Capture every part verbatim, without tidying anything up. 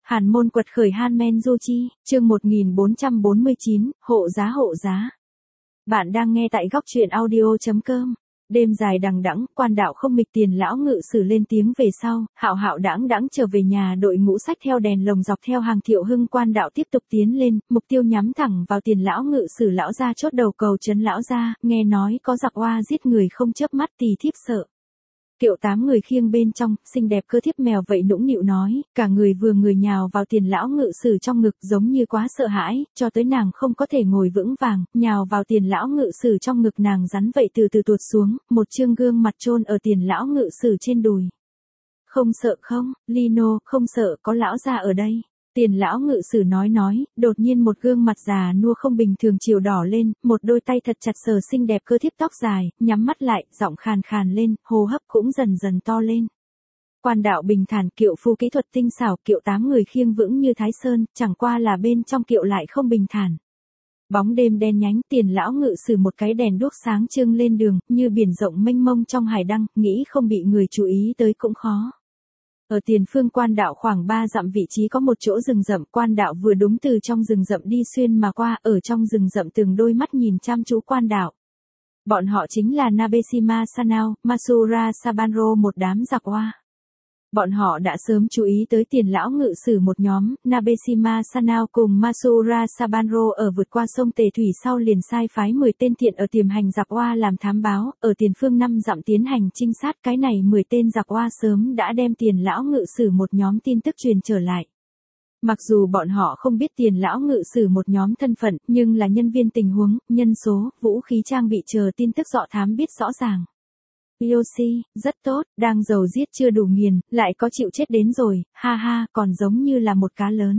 Hàn môn quật khởi Han Men Du Chi, chương một nghìn bốn trăm bốn mươi chín, hộ giá hộ giá. Bạn đang nghe tại góc truyện audio chấm com. Đêm dài đằng đẵng, quan đạo không mịch Tiền lão ngự sử lên tiếng về sau, hạo hạo đãng đãng trở về nhà, đội ngũ sách theo đèn lồng dọc theo hàng Thiệu Hưng quan đạo tiếp tục tiến lên, mục tiêu nhắm thẳng vào Tiền lão ngự sử lão gia chốt đầu cầu trấn lão gia, nghe nói có giặc oa giết người không chớp mắt tỳ thiếp sợ. Kiệu tám người khiêng bên trong, xinh đẹp cơ thiếp mèo vậy nũng nịu nói, cả người vừa người nhào vào Tiền lão ngự sử trong ngực giống như quá sợ hãi, cho tới nàng không có thể ngồi vững vàng, nhào vào Tiền lão ngự sử trong ngực nàng rắn vậy từ từ tuột xuống, một trương gương mặt chôn ở Tiền lão ngự sử trên đùi. Không sợ không, Lino, không sợ, có lão già ở đây. Tiền lão ngự sử nói nói, đột nhiên một gương mặt già nua không bình thường chiều đỏ lên, một đôi tay thật chặt sờ xinh đẹp cơ thiếp tóc dài, nhắm mắt lại, giọng khàn khàn lên, hô hấp cũng dần dần to lên. Quan đạo bình thản, kiệu phu kỹ thuật tinh xảo, kiệu tám người khiêng vững như Thái Sơn, chẳng qua là bên trong kiệu lại không bình thản. Bóng đêm đen nhánh, Tiền lão ngự sử một cái đèn đuốc sáng trưng lên đường, như biển rộng mênh mông trong hải đăng, nghĩ không bị người chú ý tới cũng khó. Ở tiền phương quan đạo khoảng ba dặm vị trí có một chỗ rừng rậm, quan đạo vừa đúng từ trong rừng rậm đi xuyên mà qua, ở trong rừng rậm từng đôi mắt nhìn chăm chú quan đạo. Bọn họ chính là Nabesima Sanao, Masura Sabanro, một đám giặc oa. Bọn họ đã sớm chú ý tới Tiền lão ngự sử một nhóm, Nabesima Sanao cùng Masura Sabanro ở vượt qua sông Tề Thủy sau liền sai phái mười tên thiện ở tiềm hành giặc oa làm thám báo, ở tiền phương năm dặm tiến hành trinh sát, cái này mười tên giặc oa sớm đã đem Tiền lão ngự sử một nhóm tin tức truyền trở lại. Mặc dù bọn họ không biết Tiền lão ngự sử một nhóm thân phận, nhưng là nhân viên tình huống, nhân số, vũ khí trang bị chờ tin tức dọ thám biết rõ ràng. Yoshi, rất tốt, đang giàu giết chưa đủ nghiền, lại có chịu chết đến rồi, ha ha, còn giống như là một cá lớn.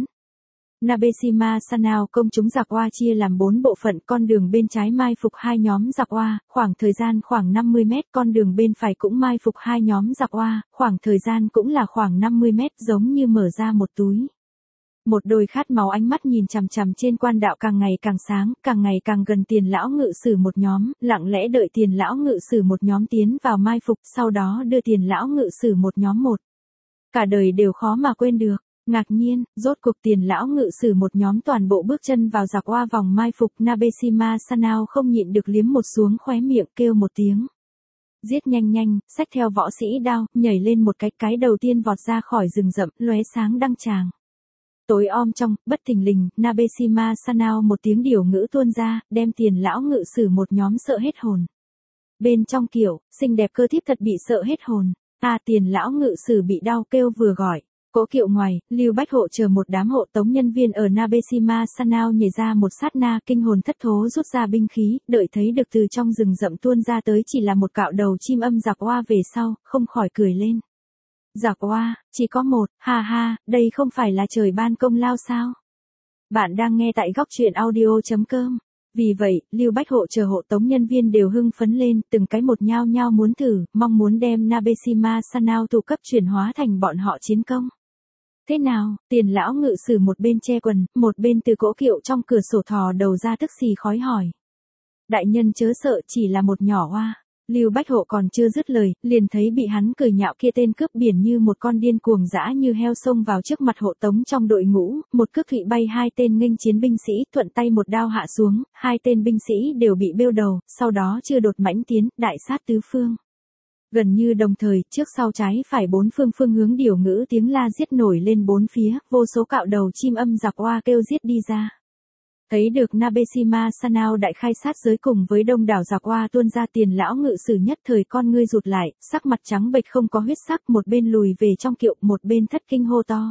Nabesima Sanao công chúng giặc oa chia làm bốn bộ phận, con đường bên trái mai phục hai nhóm giặc oa, khoảng thời gian khoảng năm mươi mét, con đường bên phải cũng mai phục hai nhóm giặc oa, khoảng thời gian cũng là khoảng năm mươi mét, giống như mở ra một túi. Một đôi khát máu ánh mắt nhìn chằm chằm trên quan đạo càng ngày càng sáng, càng ngày càng gần Tiền lão ngự sử một nhóm, lặng lẽ đợi Tiền lão ngự sử một nhóm tiến vào mai phục, sau đó đưa Tiền lão ngự sử một nhóm một. Cả đời đều khó mà quên được. Ngạc nhiên, rốt cuộc Tiền lão ngự sử một nhóm toàn bộ bước chân vào giặc oa vòng mai phục, Nabesima Sanao không nhịn được liếm một xuống khóe miệng, kêu một tiếng. Giết nhanh nhanh, xách theo võ sĩ đao, nhảy lên một cái, cái đầu tiên vọt ra khỏi rừng rậm, lóe sáng đăng tràng. Tối om trong, bất thình lình, Nabesima Sanao một tiếng điều ngữ tuôn ra, đem Tiền lão ngự sử một nhóm sợ hết hồn. Bên trong kiệu, xinh đẹp cơ thiếp thật bị sợ hết hồn. Ta Tiền lão ngự sử bị đau kêu vừa gọi. Cỗ kiệu ngoài, Lưu Bách Hộ chờ một đám hộ tống nhân viên ở Nabesima Sanao nhảy ra một sát na, kinh hồn thất thố rút ra binh khí, đợi thấy được từ trong rừng rậm tuôn ra tới chỉ là một cạo đầu chim âm giặc oa về sau, không khỏi cười lên. Giặc oa, chỉ có một, ha ha, đây không phải là trời ban công lao sao? Bạn đang nghe tại góc truyện audio chấm com. Vì vậy, Lưu Bách Hộ chờ hộ tống nhân viên đều hưng phấn lên, từng cái một nhao nhao muốn thử, mong muốn đem Nabesima Sanao tụ cấp chuyển hóa thành bọn họ chiến công. Thế nào, Tiền lão ngự sử một bên che quần, một bên từ cỗ kiệu trong cửa sổ thò đầu ra tức xì khói hỏi. Đại nhân chớ sợ, chỉ là một nhỏ oa. Lưu Bách Hộ còn chưa dứt lời, liền thấy bị hắn cười nhạo kia tên cướp biển như một con điên cuồng dã như heo xông vào trước mặt hộ tống trong đội ngũ, một cước thụy bay hai tên nghênh chiến binh sĩ, thuận tay một đao hạ xuống, hai tên binh sĩ đều bị bêu đầu, sau đó chưa đột mãnh tiến, đại sát tứ phương. Gần như đồng thời, trước sau trái phải bốn phương phương hướng điều ngữ tiếng la giết nổi lên bốn phía, vô số cạo đầu chim âm giặc oa kêu giết đi ra. Thấy được Nabesima Sanao đại khai sát giới cùng với đông đảo giặc oa tuôn ra, Tiền lão ngự sử nhất thời con ngươi rụt lại, sắc mặt trắng bệch không có huyết sắc, một bên lùi về trong kiệu, một bên thất kinh hô to.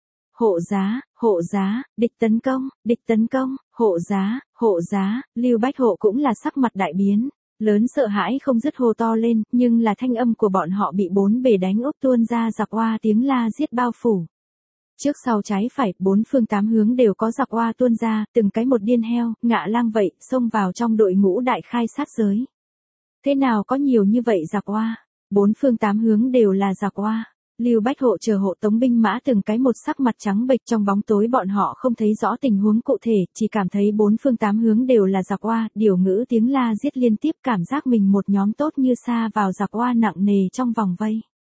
Hộ giá, hộ giá, địch tấn công, địch tấn công, hộ giá, hộ giá, Lưu Bách Hộ cũng là sắc mặt đại biến. Lớn sợ hãi không dứt hô to lên, nhưng là thanh âm của bọn họ bị bốn bề đánh úp tuôn ra giặc oa tiếng la giết bao phủ. Trước sau trái phải, bốn phương tám hướng đều có giặc oa tuôn ra, từng cái một điên heo, ngạ lang vậy, xông vào trong đội ngũ đại khai sát giới. Thế nào có nhiều như vậy giặc oa? Bốn phương tám hướng đều là giặc oa. Lưu Bách Hộ chờ hộ tống binh mã từng cái một sắc mặt trắng bệch, trong bóng tối bọn họ không thấy rõ tình huống cụ thể, chỉ cảm thấy bốn phương tám hướng đều là giặc oa, điều ngữ tiếng la giết liên tiếp, cảm giác mình một nhóm tốt như sa vào giặc oa nặng nề trong vòng vây.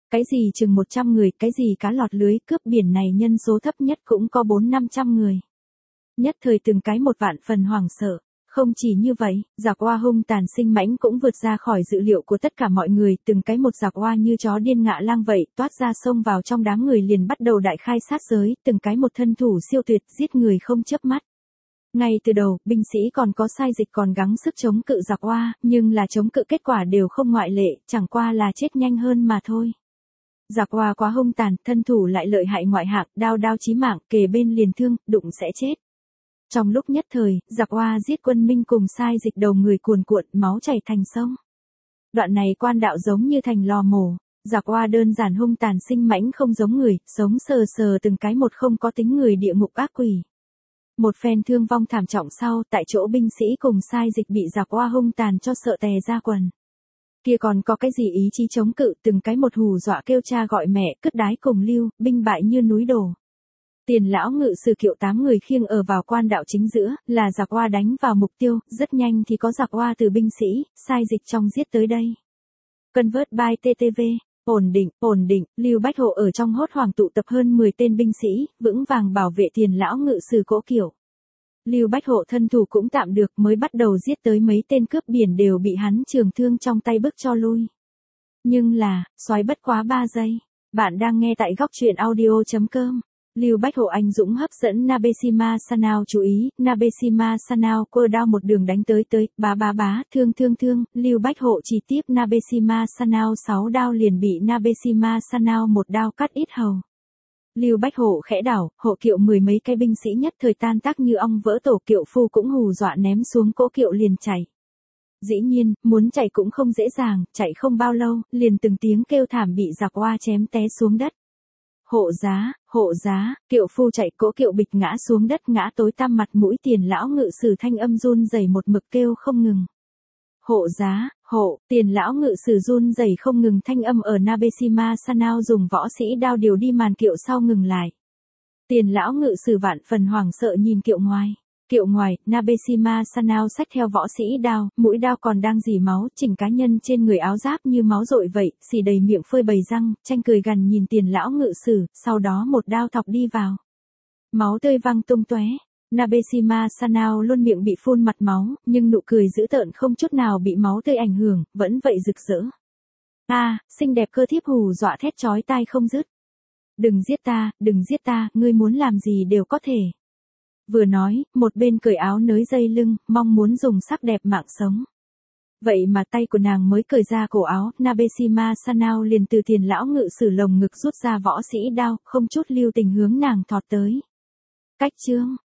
Cái gì chừng một trăm người, cái gì cá lọt lưới, cướp biển này nhân số thấp nhất cũng có bốn năm trăm người. Nhất thời từng cái một vạn phần hoảng sợ. Không chỉ như vậy, giặc oa hung tàn sinh mãnh cũng vượt ra khỏi dự liệu của tất cả mọi người, từng cái một giặc oa như chó điên ngạ lang vậy, toát ra xông vào trong đám người liền bắt đầu đại khai sát giới, từng cái một thân thủ siêu tuyệt, giết người không chớp mắt. Ngay từ đầu, binh sĩ còn có sai dịch còn gắng sức chống cự giặc oa, nhưng là chống cự kết quả đều không ngoại lệ, chẳng qua là chết nhanh hơn mà thôi. Giặc oa quá hung tàn, thân thủ lại lợi hại ngoại hạng, đao đao chí mạng, kề bên liền thương, đụng sẽ chết. Trong lúc nhất thời, giặc oa giết quân Minh cùng sai dịch đầu người cuồn cuộn, máu chảy thành sông. Đoạn này quan đạo giống như thành lò mổ, giặc oa đơn giản hung tàn sinh mãnh không giống người, sống sờ sờ từng cái một không có tính người địa ngục ác quỷ. Một phen thương vong thảm trọng sau, tại chỗ binh sĩ cùng sai dịch bị giặc oa hung tàn cho sợ tè ra quần. Kia còn có cái gì ý chí chống cự, từng cái một hù dọa kêu cha gọi mẹ, cứt đái cùng lưu, binh bại như núi đổ. Tiền lão ngự sử kiệu tám người khiêng ở vào quan đạo chính giữa, là giặc oa đánh vào mục tiêu, rất nhanh thì có giặc oa từ binh sĩ, sai dịch trong giết tới đây. Convert by tê tê vê, ổn định, ổn định, Lưu Bách Hộ ở trong hốt hoảng tụ tập hơn mười tên binh sĩ, vững vàng bảo vệ tiền lão ngự sử cỗ kiệu. Lưu Bách Hộ thân thủ cũng tạm được, mới bắt đầu giết tới mấy tên cướp biển đều bị hắn trường thương trong tay bức cho lui. Nhưng là, xoáy bất quá ba giây. Bạn đang nghe tại góc truyện audio chấm com. Lưu Bách Hộ anh dũng hấp dẫn Nabeshima Sanao chú ý, Nabeshima Sanao quơ đao một đường đánh tới tới, bá bá bá, thương thương thương, Lưu Bách Hộ chỉ tiếp Nabeshima Sanao sáu đao liền bị Nabeshima Sanao một đao cắt ít hầu. Lưu Bách Hộ khẽ đảo, hộ kiệu mười mấy cái binh sĩ nhất thời tan tác như ong vỡ tổ, kiệu phu cũng hù dọa ném xuống cỗ kiệu liền chạy. Dĩ nhiên, muốn chạy cũng không dễ dàng, chạy không bao lâu, liền từng tiếng kêu thảm bị giặc oa chém té xuống đất. Hộ giá, hộ giá, kiệu phu chạy, cỗ kiệu bịch ngã xuống đất, ngã tối tăm, mặt mũi tiền lão ngự sử thanh âm run rẩy một mực kêu không ngừng. Hộ giá, hộ, tiền lão ngự sử run rẩy không ngừng thanh âm ở Nabeshima Sanao dùng võ sĩ đao điều đi màn kiệu sau ngừng lại. Tiền lão ngự sử vạn phần hoảng sợ nhìn kiệu ngoài. Kiệu ngoài, Nabeshima Sanao xách theo võ sĩ đao, mũi đao còn đang rỉ máu, chỉnh cá nhân trên người áo giáp như máu rội vậy, xì đầy miệng phơi bầy răng, tranh cười gằn nhìn tiền lão ngự sử, sau đó một đao thọc đi vào. Máu tươi văng tung tóe. Nabeshima Sanao luôn miệng bị phun mặt máu, nhưng nụ cười dữ tợn không chút nào bị máu tươi ảnh hưởng, vẫn vậy rực rỡ. A, à, xinh đẹp cơ thiếp hù dọa thét chói tai không dứt. Đừng giết ta, đừng giết ta, ngươi muốn làm gì đều có thể. Vừa nói, một bên cởi áo nới dây lưng, mong muốn dùng sắc đẹp mạng sống. Vậy mà tay của nàng mới cởi ra cổ áo, Nabeshima Sanao liền từ tiền lão ngự sử lồng ngực rút ra võ sĩ đao, không chút lưu tình hướng nàng thọt tới. Cách chương.